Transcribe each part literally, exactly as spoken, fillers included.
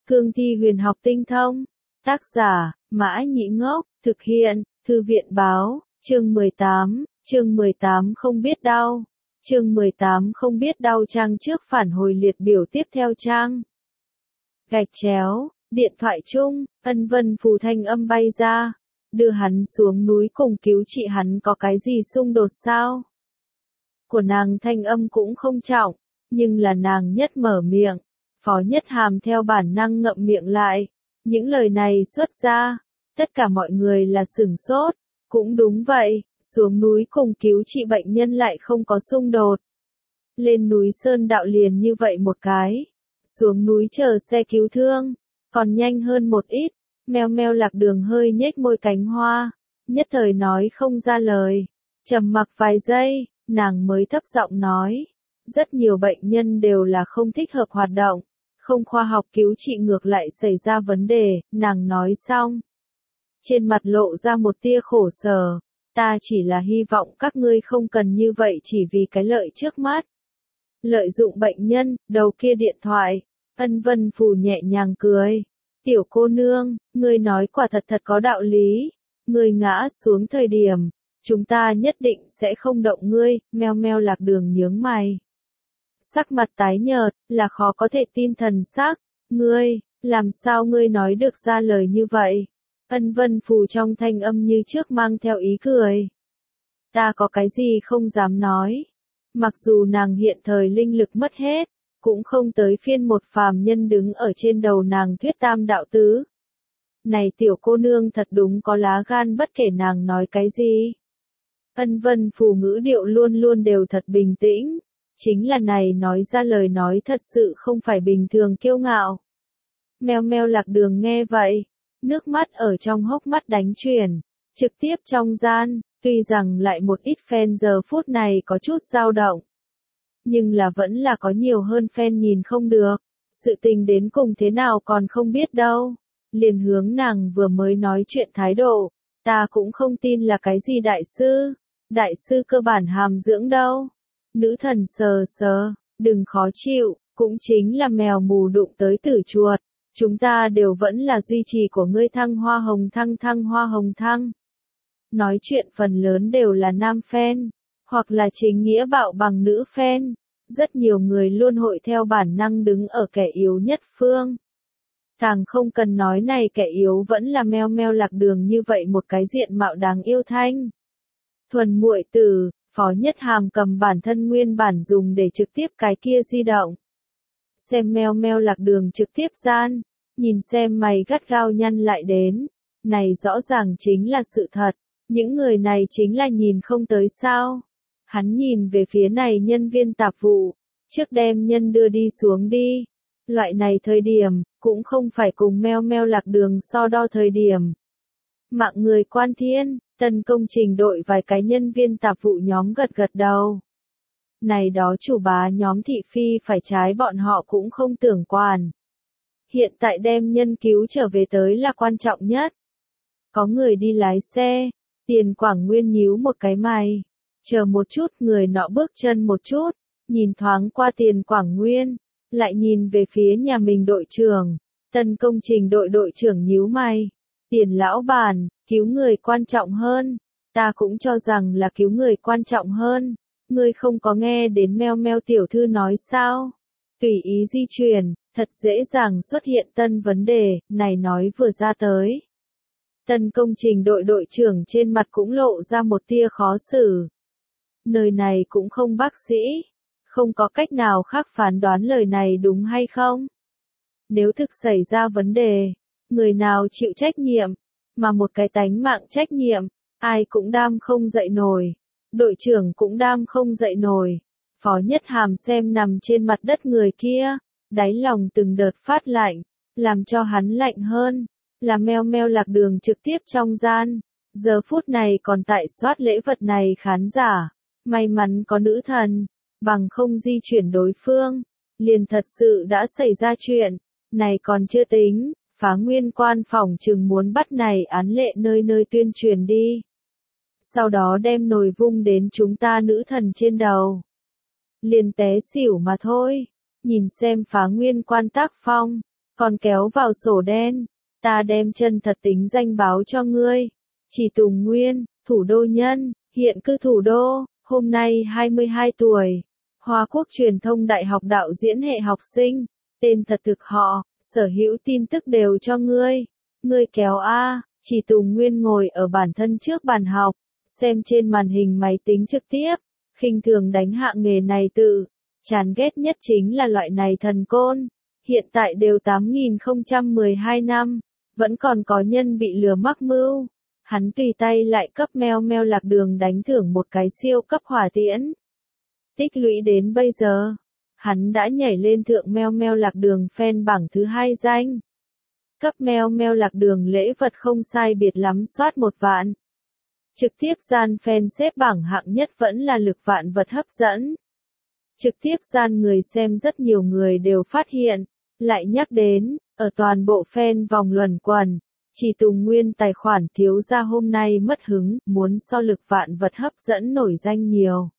Cương thi huyền học tinh thông. Tác giả, Mã Nhĩ Ngốc, thực hiện, Thư viện Báo, chương mười tám, chương mười tám không biết đau. Chương mười tám không biết đau trang trước phản hồi liệt biểu tiếp theo trang. Gạch chéo, điện thoại chung, Ân Vân Phù thanh âm bay ra. Đưa hắn xuống núi cùng cứu chị hắn có cái gì xung đột sao? Của nàng thanh âm cũng không trọng, nhưng là nàng nhất mở miệng. Phó Nhất Hàm theo bản năng ngậm miệng lại. Những lời này xuất ra, tất cả mọi người là sửng sốt. Cũng đúng vậy, xuống núi cùng cứu trị bệnh nhân lại không có xung đột. Lên núi Sơn Đạo liền như vậy một cái. Xuống núi chờ xe cứu thương, còn nhanh hơn một ít. Meo meo Lạc Đường hơi nhếch môi cánh hoa, nhất thời nói không ra lời. Trầm mặc vài giây, nàng mới thấp giọng nói. Rất nhiều bệnh nhân đều là không thích hợp hoạt động. Không khoa học cứu trị ngược lại xảy ra vấn đề, nàng nói xong. Trên mặt lộ ra một tia khổ sở. Ta chỉ là hy vọng các ngươi không cần như vậy chỉ vì cái lợi trước mắt. Lợi dụng bệnh nhân, đầu kia điện thoại. Ân Vân Phù nhẹ nhàng cười. Tiểu cô nương, ngươi nói quả thật thật có đạo lý. Ngươi ngã xuống thời điểm, chúng ta nhất định sẽ không động ngươi. Meo meo Lạc Đường nhướng mày. Sắc mặt tái nhợt, là khó có thể tin thần sắc. Ngươi, làm sao ngươi nói được ra lời như vậy? Ân Vân Phù trong thanh âm như trước mang theo ý cười. Ta có cái gì không dám nói. Mặc dù nàng hiện thời linh lực mất hết, cũng không tới phiên một phàm nhân đứng ở trên đầu nàng thuyết tam đạo tứ. Này tiểu cô nương thật đúng có lá gan bất kể nàng nói cái gì. Ân Vân Phù ngữ điệu luôn luôn đều thật bình tĩnh. Chính là này nói ra lời nói thật sự không phải bình thường kiêu ngạo. Meo meo Lạc Đường nghe vậy, nước mắt ở trong hốc mắt đánh chuyển, trực tiếp trong gian, tuy rằng lại một ít fan giờ phút này có chút dao động. Nhưng là vẫn là có nhiều hơn fan nhìn không được, sự tình đến cùng thế nào còn không biết đâu. Liền hướng nàng vừa mới nói chuyện thái độ, ta cũng không tin là cái gì đại sư, đại sư cơ bản hàm dưỡng đâu. Nữ thần sờ sờ, đừng khó chịu, cũng chính là mèo mù đụng tới tử chuột. Chúng ta đều vẫn là duy trì của ngươi thăng hoa hồng thăng thăng hoa hồng thăng. Nói chuyện phần lớn đều là nam fan, hoặc là chính nghĩa bạo bằng nữ fan. Rất nhiều người luôn hội theo bản năng đứng ở kẻ yếu nhất phương. Càng không cần nói này kẻ yếu vẫn là meo meo Lạc Đường như vậy một cái diện mạo đáng yêu thanh. Thuần muội tử, Phó Nhất Hàm cầm bản thân nguyên bản dùng để trực tiếp cái kia di động. Xem meo meo Lạc Đường trực tiếp gian, nhìn xem mày gắt gao nhăn lại đến. Này rõ ràng chính là sự thật, những người này chính là nhìn không tới sao. Hắn nhìn về phía này nhân viên tạp vụ, trước đem nhân đưa đi xuống đi. Loại này thời điểm, cũng không phải cùng meo meo Lạc Đường so đo thời điểm. Mạng người quan thiên, tân công trình đội vài cái nhân viên tạp vụ nhóm gật gật đầu. Này đó chủ bá nhóm thị phi phải trái bọn họ cũng không tưởng quản. Hiện tại đem nhân cứu trở về tới là quan trọng nhất. Có người đi lái xe, Tiền Quảng Nguyên nhíu một cái mày. Chờ một chút, người nọ bước chân một chút, nhìn thoáng qua Tiền Quảng Nguyên, lại nhìn về phía nhà mình đội trưởng. Tân công trình đội đội trưởng nhíu mày. Tiền lão bản, cứu người quan trọng hơn. Ta cũng cho rằng là cứu người quan trọng hơn. Ngươi không có nghe đến meo meo tiểu thư nói sao? Tùy ý di chuyển, thật dễ dàng xuất hiện tân vấn đề, này nói vừa ra tới. Tân công trình đội đội trưởng trên mặt cũng lộ ra một tia khó xử. Nơi này cũng không bác sĩ, không có cách nào khác phán đoán lời này đúng hay không. Nếu thực xảy ra vấn đề, người nào chịu trách nhiệm, mà một cái tánh mạng trách nhiệm, ai cũng đam không dậy nổi. Đội trưởng cũng đam không dậy nổi. Phó Nhất Hàm xem nằm trên mặt đất người kia, đáy lòng từng đợt phát lạnh, làm cho hắn lạnh hơn, là meo meo Lạc Đường trực tiếp trong gian. Giờ phút này còn tại soát lễ vật này khán giả, may mắn có nữ thần, bằng không di chuyển đối phương, liền thật sự đã xảy ra chuyện. Này còn chưa tính, Phá Nguyên quan phòng chừng muốn bắt này án lệ nơi nơi tuyên truyền đi. Sau đó đem nồi vung đến chúng ta nữ thần trên đầu. Liền té xỉu mà thôi. Nhìn xem Phá Nguyên quan tác phong, còn kéo vào sổ đen. Ta đem chân thật tính danh báo cho ngươi. Chỉ Tùng Nguyên, thủ đô nhân, hiện cư thủ đô, hôm nay hai mươi hai tuổi. Hoa Quốc Truyền thông Đại học đạo diễn hệ học sinh, tên thật thực họ, sở hữu tin tức đều cho ngươi. Ngươi kéo A, Chỉ Tùng Nguyên ngồi ở bản thân trước bàn học, xem trên màn hình máy tính trực tiếp, khinh thường đánh hạ nghề này tự. Chán ghét nhất chính là loại này thần côn. Hiện tại đều tám nghìn không trăm mười hai năm, vẫn còn có nhân bị lừa mắc mưu. Hắn tùy tay lại cấp meo meo Lạc Đường đánh thưởng một cái siêu cấp hỏa tiễn. Tích lũy đến bây giờ, hắn đã nhảy lên thượng meo meo Lạc Đường fan bảng thứ hai danh. Cấp meo meo Lạc Đường lễ vật không sai biệt lắm soát một vạn. Trực tiếp gian fan xếp bảng hạng nhất vẫn là Lực Vạn Vật hấp dẫn. Trực tiếp gian người xem rất nhiều người đều phát hiện, lại nhắc đến, ở toàn bộ fan vòng luẩn quẩn, Chỉ Tùng Nguyên tài khoản thiếu gia hôm nay mất hứng, muốn so Lực Vạn Vật hấp dẫn nổi danh nhiều.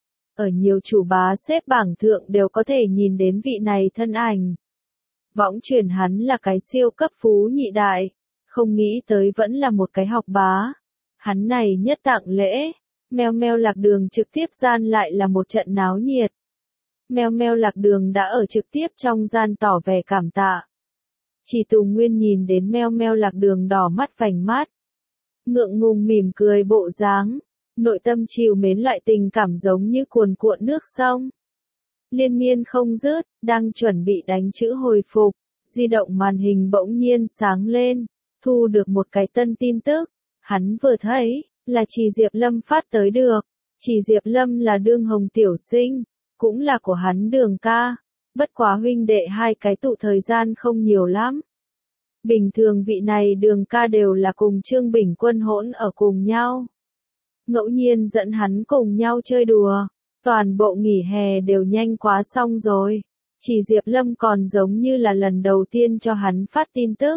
Ở nhiều chủ bá xếp bảng thượng đều có thể nhìn đến vị này thân ảnh. Võng truyền hắn là cái siêu cấp phú nhị đại, không nghĩ tới vẫn là một cái học bá. Hắn này nhất tặng lễ, meo meo Lạc Đường trực tiếp gian lại là một trận náo nhiệt. Meo meo Lạc Đường đã ở trực tiếp trong gian tỏ vẻ cảm tạ. Chỉ Tùng Nguyên nhìn đến meo meo Lạc Đường đỏ mắt vành mắt. Ngượng ngùng mỉm cười bộ dáng, nội tâm trìu mến loại tình cảm giống như cuồn cuộn nước sông. Liên miên không dứt, đang chuẩn bị đánh chữ hồi phục, di động màn hình bỗng nhiên sáng lên, thu được một cái tân tin tức. Hắn vừa thấy, là Chỉ Diệp Lâm phát tới được. Chỉ Diệp Lâm là Đương Hồng tiểu sinh, cũng là của hắn Đường ca. Bất quá huynh đệ hai cái tụ thời gian không nhiều lắm. Bình thường vị này Đường ca đều là cùng Trương Bình Quân hỗn ở cùng nhau. Ngẫu nhiên dẫn hắn cùng nhau chơi đùa. Toàn bộ nghỉ hè đều nhanh quá xong rồi. Chỉ Diệp Lâm còn giống như là lần đầu tiên cho hắn phát tin tức.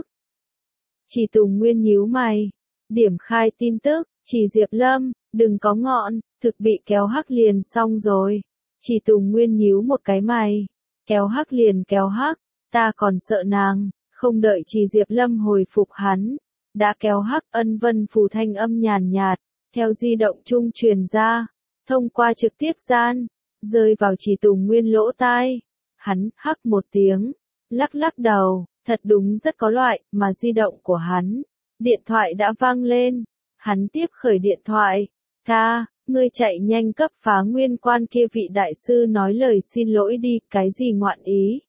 Chỉ Tùng Nguyên nhíu mày. Điểm khai tin tức, Chỉ Diệp Lâm, đừng có ngọn, thực bị kéo hắc liền xong rồi. Chỉ Tùng Nguyên nhíu một cái mày. Kéo hắc liền kéo hắc, ta còn sợ nàng, không đợi Chỉ Diệp Lâm hồi phục hắn. Đã kéo hắc, ân vân phù thanh âm nhàn nhạt, theo di động trung truyền ra, thông qua trực tiếp gian, rơi vào Chỉ Tùng Nguyên lỗ tai. Hắn hắc một tiếng, lắc lắc đầu, thật đúng rất có loại, mà di động của hắn. Điện thoại đã vang lên, hắn tiếp khởi điện thoại. Ca, ngươi chạy nhanh cấp Phá Nguyên Quan kia vị đại sư nói lời xin lỗi đi, cái gì ngoạn ý?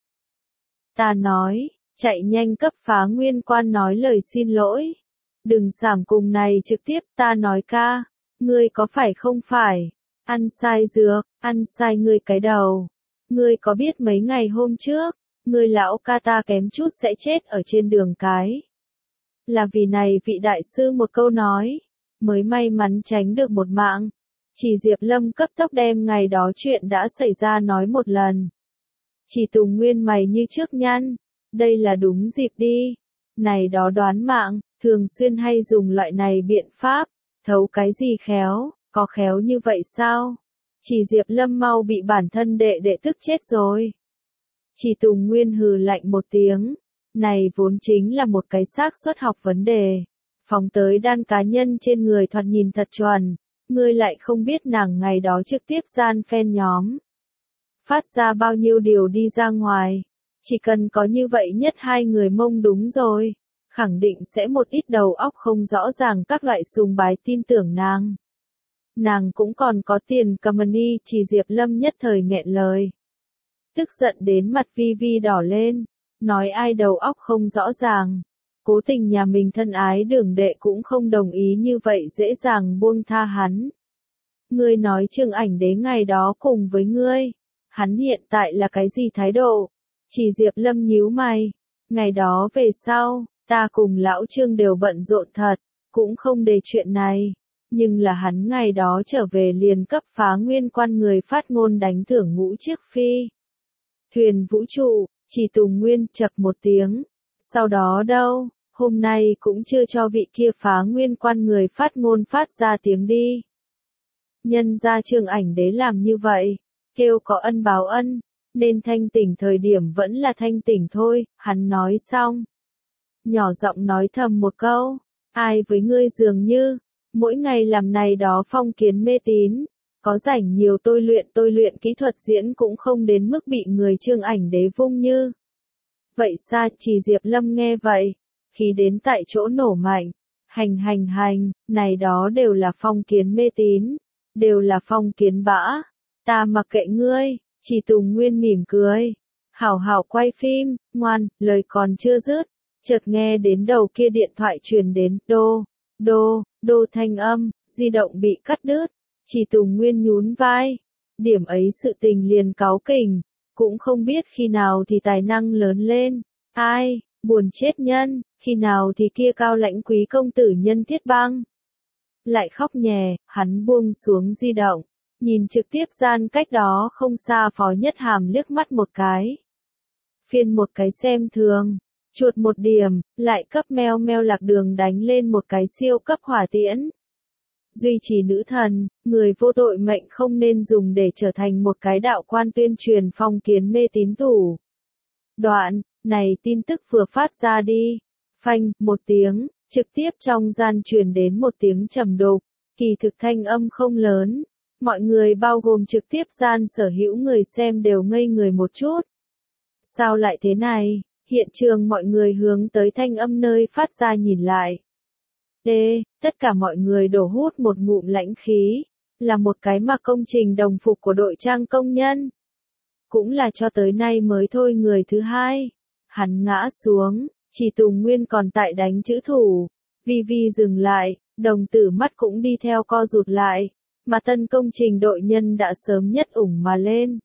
Ta nói, chạy nhanh cấp Phá Nguyên Quan nói lời xin lỗi. Đừng sảm cùng này trực tiếp, ta nói ca, ngươi có phải không phải, ăn sai dược, ăn sai ngươi cái đầu. Ngươi có biết mấy ngày hôm trước, ngươi lão ca ta kém chút sẽ chết ở trên đường cái. Là vì này vị đại sư một câu nói, mới may mắn tránh được một mạng. Chỉ Diệp Lâm cấp tốc đem ngày đó chuyện đã xảy ra nói một lần. Chỉ Tùng Nguyên mày như trước nhăn, đây là đúng dịp đi. Này đó đoán mạng, thường xuyên hay dùng loại này biện pháp, thấu cái gì khéo, có khéo như vậy sao? Chỉ Diệp Lâm mau bị bản thân đệ đệ tức chết rồi. Chỉ Tùng Nguyên hừ lạnh một tiếng, này vốn chính là một cái xác suất học vấn đề. Phóng tới đan cá nhân trên người thoạt nhìn thật chuẩn, ngươi lại không biết nàng ngày đó trực tiếp gian fan nhóm. Phát ra bao nhiêu điều đi ra ngoài, chỉ cần có như vậy nhất hai người mông đúng rồi, khẳng định sẽ một ít đầu óc không rõ ràng các loại sùng bái tin tưởng nàng. Nàng cũng còn có tiền company. Chỉ Diệp Lâm nhất thời nghẹn lời. Tức giận đến mặt vi vi đỏ lên, nói ai đầu óc không rõ ràng. Cố tình nhà mình thân ái Đường đệ cũng không đồng ý như vậy dễ dàng buông tha hắn. Ngươi nói Trương Ảnh Đế ngày đó cùng với ngươi, hắn hiện tại là cái gì thái độ? Chỉ Diệp Lâm nhíu mày, ngày đó về sau, ta cùng lão Trương đều bận rộn thật, cũng không đề chuyện này. Nhưng là hắn ngày đó trở về liền cấp Phá Nguyên Quan người phát ngôn đánh thưởng ngũ chiếc phi thuyền vũ trụ. Chỉ Tùng Nguyên chậc một tiếng. Sau đó đâu, hôm nay cũng chưa cho vị kia Phá Nguyên Quan người phát ngôn phát ra tiếng đi. Nhân ra Trương Ảnh Đế làm như vậy, kêu có ân báo ân, nên thanh tỉnh thời điểm vẫn là thanh tỉnh thôi, hắn nói xong. Nhỏ giọng nói thầm một câu, ai với ngươi dường như, mỗi ngày làm này đó phong kiến mê tín, có rảnh nhiều tôi luyện tôi luyện kỹ thuật diễn cũng không đến mức bị người Trương Ảnh Đế vung như. Vậy xa chỉ Diệp Lâm nghe vậy, khi đến tại chỗ nổ mạnh, hành hành hành, này đó đều là phong kiến mê tín, đều là phong kiến bã, ta mặc kệ ngươi, chỉ Tùng Nguyên mỉm cười, hảo hảo quay phim, ngoan, lời còn chưa dứt, chợt nghe đến đầu kia điện thoại truyền đến, đô, đô, đô thanh âm, di động bị cắt đứt, chỉ Tùng Nguyên nhún vai, điểm ấy sự tình liền cáu kỉnh, cũng không biết khi nào thì tài năng lớn lên, ai, buồn chết nhân, khi nào thì kia cao lãnh quý công tử Nhân Thiết Bang. Lại khóc nhè, hắn buông xuống di động, nhìn trực tiếp gian cách đó không xa Phó Nhất Hàm liếc mắt một cái. Phiên một cái xem thường, chuột một điểm, lại cấp meo meo Lạc Đường đánh lên một cái siêu cấp hỏa tiễn. Duy trì nữ thần, người vô tội mệnh không nên dùng để trở thành một cái đạo quan tuyên truyền phong kiến mê tín tủ. Đoạn, này tin tức vừa phát ra đi, phanh, một tiếng, trực tiếp trong gian truyền đến một tiếng trầm đục, kỳ thực thanh âm không lớn, mọi người bao gồm trực tiếp gian sở hữu người xem đều ngây người một chút. Sao lại thế này? Hiện trường mọi người hướng tới thanh âm nơi phát ra nhìn lại. Đê, tất cả mọi người đổ hút một ngụm lãnh khí, là một cái mặc công trình đồng phục của đội trang công nhân. Cũng là cho tới nay mới thôi người thứ hai. Hắn ngã xuống, chỉ Tùng Nguyên còn tại đánh chữ thủ. Vi Vi dừng lại, đồng tử mắt cũng đi theo co rụt lại, mà tân công trình đội nhân đã sớm nhất ủng mà lên.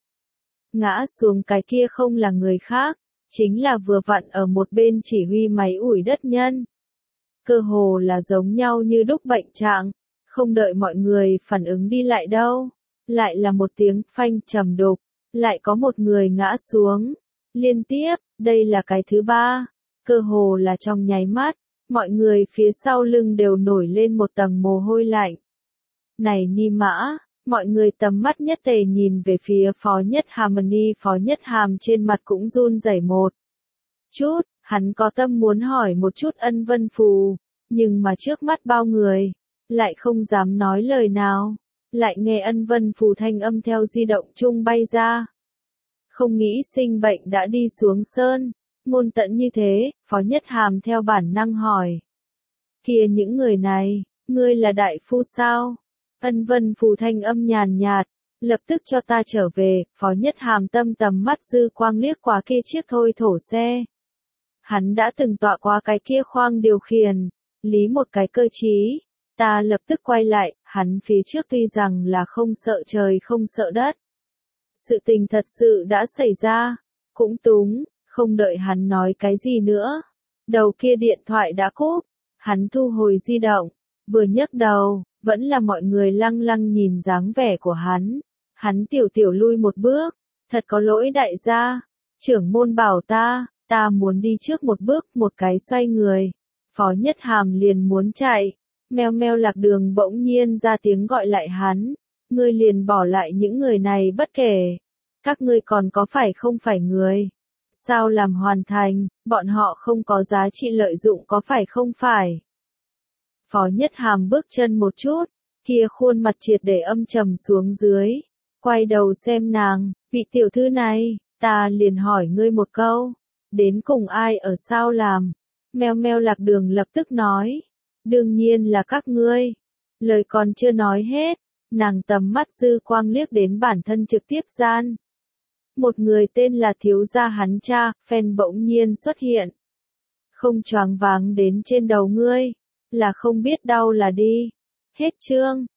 Ngã xuống cái kia không là người khác, chính là vừa vặn ở một bên chỉ huy máy ủi đất nhân. Cơ hồ là giống nhau như đúc bệnh trạng, không đợi mọi người phản ứng đi lại đâu. Lại là một tiếng phanh trầm đục, lại có một người ngã xuống. Liên tiếp, đây là cái thứ ba, cơ hồ là trong nháy mắt, mọi người phía sau lưng đều nổi lên một tầng mồ hôi lạnh. Này ni mã, mọi người tầm mắt nhất tề nhìn về phía Phó Nhất Hàm, ni Phó Nhất Hàm trên mặt cũng run rẩy một chút, hắn có tâm muốn hỏi một chút Ân Vân Phù, nhưng mà trước mắt bao người, lại không dám nói lời nào, lại nghe Ân Vân Phù thanh âm theo di động chung bay ra. Không nghĩ sinh bệnh đã đi xuống sơn, ngôn tận như thế, Phó Nhất Hàm theo bản năng hỏi. Kìa những người này, ngươi là đại phu sao? Ân Vân Phù thanh âm nhàn nhạt, lập tức cho ta trở về, Phó Nhất Hàm tâm tầm mắt dư quang liếc qua kia chiếc thôi thổ xe. Hắn đã từng tọa qua cái kia khoang điều khiển, lý một cái cơ trí, ta lập tức quay lại, hắn phía trước tuy rằng là không sợ trời không sợ đất. Sự tình thật sự đã xảy ra, cũng túng, không đợi hắn nói cái gì nữa. Đầu kia điện thoại đã cúp, hắn thu hồi di động, vừa nhấc đầu, vẫn là mọi người lăng lăng nhìn dáng vẻ của hắn. Hắn tiểu tiểu lui một bước, thật có lỗi đại gia, trưởng môn bảo ta, ta muốn đi trước một bước, một cái xoay người. Phó Nhất Hàm liền muốn chạy, meo meo Lạc Đường bỗng nhiên ra tiếng gọi lại hắn. Ngươi liền bỏ lại những người này bất kể. Các ngươi còn có phải không phải người? Sao làm hoàn thành, bọn họ không có giá trị lợi dụng có phải không phải? Phó Nhất Hàm bước chân một chút, kia khuôn mặt triệt để âm trầm xuống dưới. Quay đầu xem nàng, vị tiểu thư này, ta liền hỏi ngươi một câu. Đến cùng ai ở sao làm? Meo meo Lạc Đường lập tức nói. Đương nhiên là các ngươi. Lời còn chưa nói hết. Nàng tầm mắt dư quang liếc đến bản thân trực tiếp gian. Một người tên là thiếu gia hắn cha, phen bỗng nhiên xuất hiện. Không choáng váng đến trên đầu ngươi, là không biết đau là đi. Hết chương.